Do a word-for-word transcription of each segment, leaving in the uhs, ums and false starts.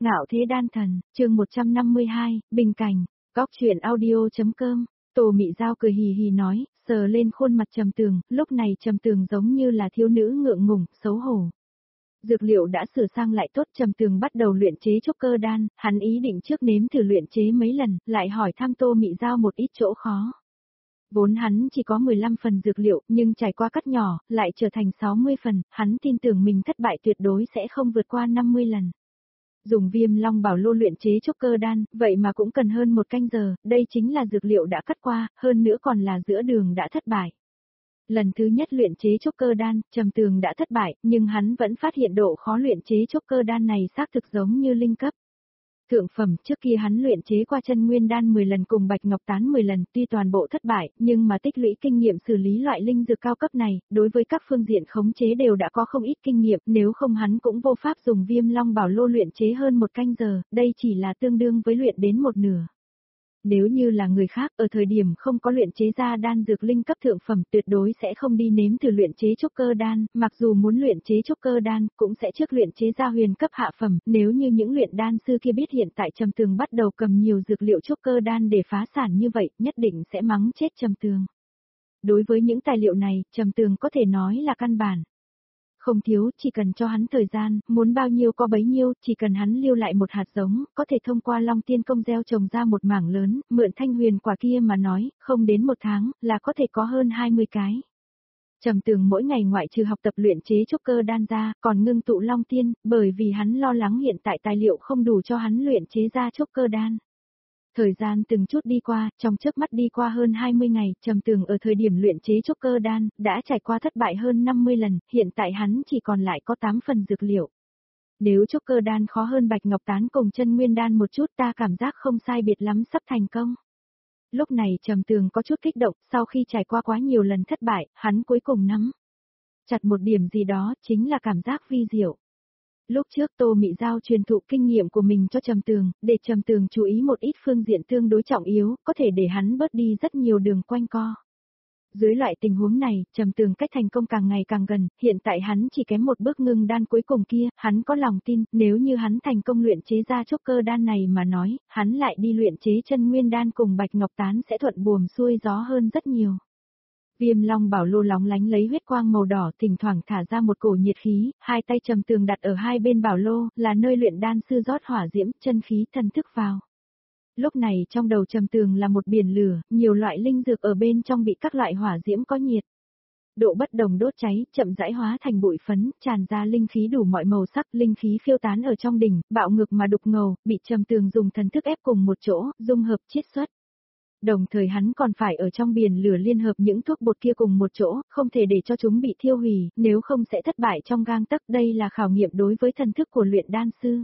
Ngạo thế đan thần, chương một trăm năm mươi hai, Bình cảnh, góc truyện audio.com. Tô Mị Giao cười hì hì nói, sờ lên khuôn mặt Trầm Tường, lúc này Trầm Tường giống như là thiếu nữ ngượng ngùng, xấu hổ. Dược liệu đã sửa sang lại tốt, Trầm Tường bắt đầu luyện chế trúc cơ đan, hắn ý định trước nếm thử luyện chế mấy lần, lại hỏi thăm Tô Mị Giao một ít chỗ khó. Vốn hắn chỉ có mười lăm phần dược liệu, nhưng trải qua cắt nhỏ, lại trở thành sáu mươi phần, hắn tin tưởng mình thất bại tuyệt đối sẽ không vượt qua năm mươi lần. Dùng Viêm Long Bảo Lô luyện chế trúc cơ đan, vậy mà cũng cần hơn một canh giờ, đây chính là dược liệu đã cắt qua, hơn nữa còn là giữa đường đã thất bại. Lần thứ nhất luyện chế trúc cơ đan, Trầm Tường đã thất bại, nhưng hắn vẫn phát hiện độ khó luyện chế trúc cơ đan này xác thực giống như linh cấp. Thượng phẩm, trước kia hắn luyện chế qua chân nguyên đan mười lần cùng bạch ngọc tán mười lần, tuy toàn bộ thất bại, nhưng mà tích lũy kinh nghiệm xử lý loại linh dược cao cấp này, đối với các phương diện khống chế đều đã có không ít kinh nghiệm, nếu không hắn cũng vô pháp dùng Viêm Long Bảo Lô luyện chế hơn một canh giờ, đây chỉ là tương đương với luyện đến một nửa. Nếu như là người khác, ở thời điểm không có luyện chế ra đan dược linh cấp thượng phẩm, tuyệt đối sẽ không đi nếm thử luyện chế trúc cơ đan, mặc dù muốn luyện chế trúc cơ đan, cũng sẽ trước luyện chế ra huyền cấp hạ phẩm, nếu như những luyện đan sư kia biết hiện tại Trầm Tường bắt đầu cầm nhiều dược liệu trúc cơ đan để phá sản như vậy, nhất định sẽ mắng chết Trầm Tường. Đối với những tài liệu này, Trầm Tường có thể nói là căn bản. Không thiếu, chỉ cần cho hắn thời gian, muốn bao nhiêu có bấy nhiêu, chỉ cần hắn lưu lại một hạt giống, có thể thông qua Long Tiên Công gieo trồng ra một mảng lớn, mượn thanh huyền quả kia mà nói, không đến một tháng, là có thể có hơn hai mươi cái. Trầm Tường mỗi ngày ngoại trừ học tập luyện chế trúc cơ đan ra, còn ngưng tụ Long Tiên, bởi vì hắn lo lắng hiện tại tài liệu không đủ cho hắn luyện chế ra trúc cơ đan. Thời gian từng chút đi qua, trong chớp mắt đi qua hơn hai mươi ngày, Trầm Tường ở thời điểm luyện chế trúc cơ đan, đã trải qua thất bại hơn năm mươi lần, hiện tại hắn chỉ còn lại có tám phần dược liệu. Nếu trúc cơ đan khó hơn bạch ngọc tán cùng chân nguyên đan một chút, ta cảm giác không sai biệt lắm sắp thành công. Lúc này Trầm Tường có chút kích động, sau khi trải qua quá nhiều lần thất bại, hắn cuối cùng nắm chặt một điểm gì đó, chính là cảm giác vi diệu. Lúc trước Tô Mị Giao truyền thụ kinh nghiệm của mình cho Trầm Tường, để Trầm Tường chú ý một ít phương diện tương đối trọng yếu, có thể để hắn bớt đi rất nhiều đường quanh co. Dưới loại tình huống này, Trầm Tường cách thành công càng ngày càng gần, hiện tại hắn chỉ kém một bước ngưng đan cuối cùng kia, hắn có lòng tin, nếu như hắn thành công luyện chế ra trúc cơ đan này mà nói, hắn lại đi luyện chế chân nguyên đan cùng bạch ngọc tán sẽ thuận buồm xuôi gió hơn rất nhiều. Viêm Long Bảo Lô lóng lánh lấy huyết quang màu đỏ, thỉnh thoảng thả ra một cổ nhiệt khí, hai tay Trầm Tường đặt ở hai bên bảo lô, là nơi luyện đan sư rót hỏa diễm, chân khí thần thức vào. Lúc này trong đầu Trầm Tường là một biển lửa, nhiều loại linh dược ở bên trong bị các loại hỏa diễm có nhiệt độ bất đồng đốt cháy, chậm rãi hóa thành bụi phấn, tràn ra linh khí đủ mọi màu sắc, linh khí phiêu tán ở trong đỉnh, bạo ngược mà đục ngầu, bị Trầm Tường dùng thần thức ép cùng một chỗ, dung hợp chiết xuất. Đồng thời hắn còn phải ở trong biển lửa liên hợp những thuốc bột kia cùng một chỗ, không thể để cho chúng bị thiêu hủy, nếu không sẽ thất bại trong gang tấc, đây là khảo nghiệm đối với thần thức của luyện đan sư.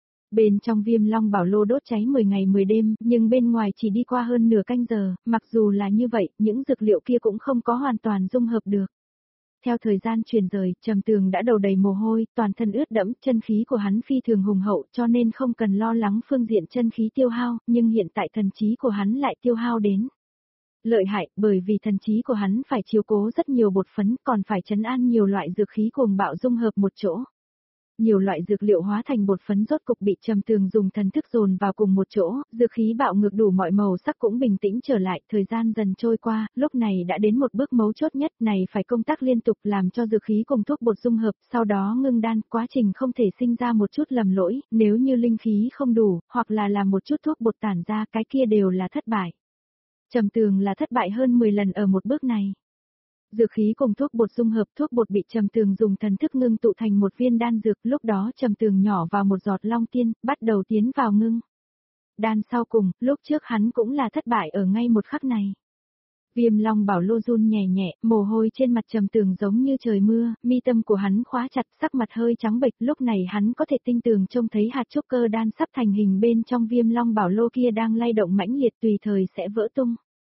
Bên trong Viêm Long Bảo Lô đốt cháy mười ngày mười đêm, nhưng bên ngoài chỉ đi qua hơn nửa canh giờ, mặc dù là như vậy, những dược liệu kia cũng không có hoàn toàn dung hợp được. Theo thời gian truyền rời, Trầm Tường đã đầu đầy mồ hôi, toàn thân ướt đẫm, chân khí của hắn phi thường hùng hậu, cho nên không cần lo lắng phương diện chân khí tiêu hao, nhưng hiện tại thần trí của hắn lại tiêu hao đến lợi hại, bởi vì thần trí của hắn phải chiếu cố rất nhiều bột phấn, còn phải trấn an nhiều loại dược khí cuồng bạo dung hợp một chỗ. Nhiều loại dược liệu hóa thành bột phấn rốt cục bị Trầm Tường dùng thần thức dồn vào cùng một chỗ, dược khí bạo ngược đủ mọi màu sắc cũng bình tĩnh trở lại, thời gian dần trôi qua, lúc này đã đến một bước mấu chốt nhất, này phải công tác liên tục làm cho dược khí cùng thuốc bột dung hợp, sau đó ngưng đan, quá trình không thể sinh ra một chút lầm lỗi, nếu như linh khí không đủ, hoặc là làm một chút thuốc bột tản ra, cái kia đều là thất bại. Trầm Tường là thất bại hơn mười lần ở một bước này. Dược khí cùng thuốc bột dung hợp, thuốc bột bị Trầm Tường dùng thần thức ngưng tụ thành một viên đan dược, lúc đó Trầm Tường nhỏ vào một giọt Long Tiên, bắt đầu tiến vào ngưng đan sau cùng, lúc trước hắn cũng là thất bại ở ngay một khắc này. Viêm Long Bảo Lô run nhẹ nhẹ, mồ hôi trên mặt Trầm Tường giống như trời mưa, mi tâm của hắn khóa chặt, sắc mặt hơi trắng bệch, lúc này hắn có thể tinh tường trông thấy hạt trúc cơ đan sắp thành hình bên trong Viêm Long Bảo Lô kia đang lay động mãnh liệt, tùy thời sẽ vỡ tung.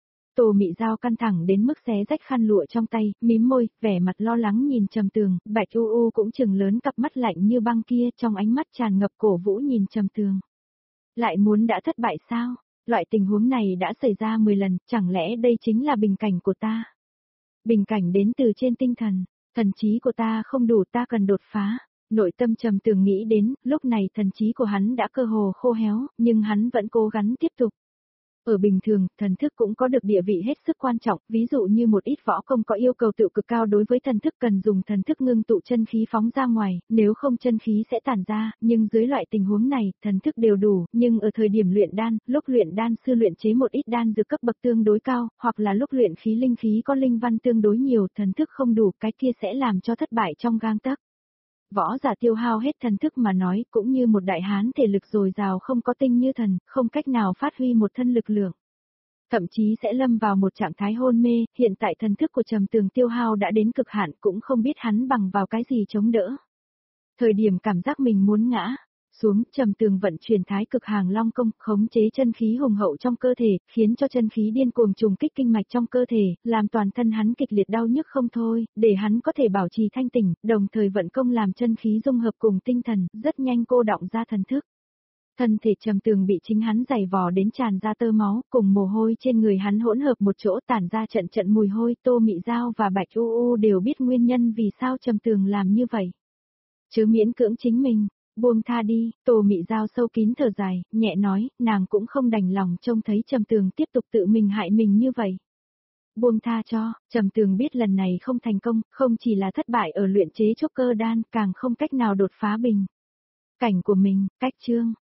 Tô Mị Giao căng thẳng đến mức xé rách khăn lụa trong tay, mím môi, vẻ mặt lo lắng nhìn Trầm Tường, Bạch U U cũng chừng lớn cặp mắt lạnh như băng kia, trong ánh mắt tràn ngập cổ vũ nhìn Trầm Tường. Lại muốn đã thất bại sao? Loại tình huống này đã xảy ra mười lần, chẳng lẽ đây chính là bình cảnh của ta? Bình cảnh đến từ trên tinh thần, thần trí của ta không đủ, ta cần đột phá. Nội tâm Trầm Tường nghĩ đến, lúc này thần trí của hắn đã cơ hồ khô héo, nhưng hắn vẫn cố gắng tiếp tục. Ở bình thường, thần thức cũng có được địa vị hết sức quan trọng, ví dụ như một ít võ công có yêu cầu tự cực cao đối với thần thức cần dùng thần thức ngưng tụ chân khí phóng ra ngoài, nếu không chân khí sẽ tản ra, nhưng dưới loại tình huống này, thần thức đều đủ, nhưng ở thời điểm luyện đan, lúc luyện đan sư luyện chế một ít đan dược cấp bậc tương đối cao, hoặc là lúc luyện khí linh khí có linh văn tương đối nhiều, thần thức không đủ, cái kia sẽ làm cho thất bại trong gang tấc. Võ giả tiêu hao hết thần thức mà nói, cũng như một đại hán thể lực dồi dào không có tinh như thần, không cách nào phát huy một thân lực lượng. Thậm chí sẽ lâm vào một trạng thái hôn mê, hiện tại thần thức của Trầm Tường tiêu hao đã đến cực hạn, cũng không biết hắn bằng vào cái gì chống đỡ. Thời điểm cảm giác mình muốn ngã xuống, Trầm Tường vận chuyển Thái Cực Hàng Long công, khống chế chân khí hùng hậu trong cơ thể, khiến cho chân khí điên cuồng trùng kích kinh mạch trong cơ thể, làm toàn thân hắn kịch liệt đau nhức không thôi, để hắn có thể bảo trì thanh tỉnh, đồng thời vận công làm chân khí dung hợp cùng tinh thần, rất nhanh cô đọng ra thần thức. Thân thể Trầm Tường bị chính hắn giày vò đến tràn ra tơ máu, cùng mồ hôi trên người hắn hỗn hợp một chỗ tản ra trận trận mùi hôi. Tô Mị Giao và Bạch U U đều biết nguyên nhân vì sao Trầm Tường làm như vậy. Chớ miễn cưỡng chính mình, buông tha đi. Tô Mị Giao sâu kín thở dài, nhẹ nói, nàng cũng không đành lòng trông thấy Trầm Tường tiếp tục tự mình hại mình như vậy. Buông tha cho. Trầm Tường biết lần này không thành công, không chỉ là thất bại ở luyện chế trúc cơ đan, càng không cách nào đột phá bình cảnh của mình. Cách chương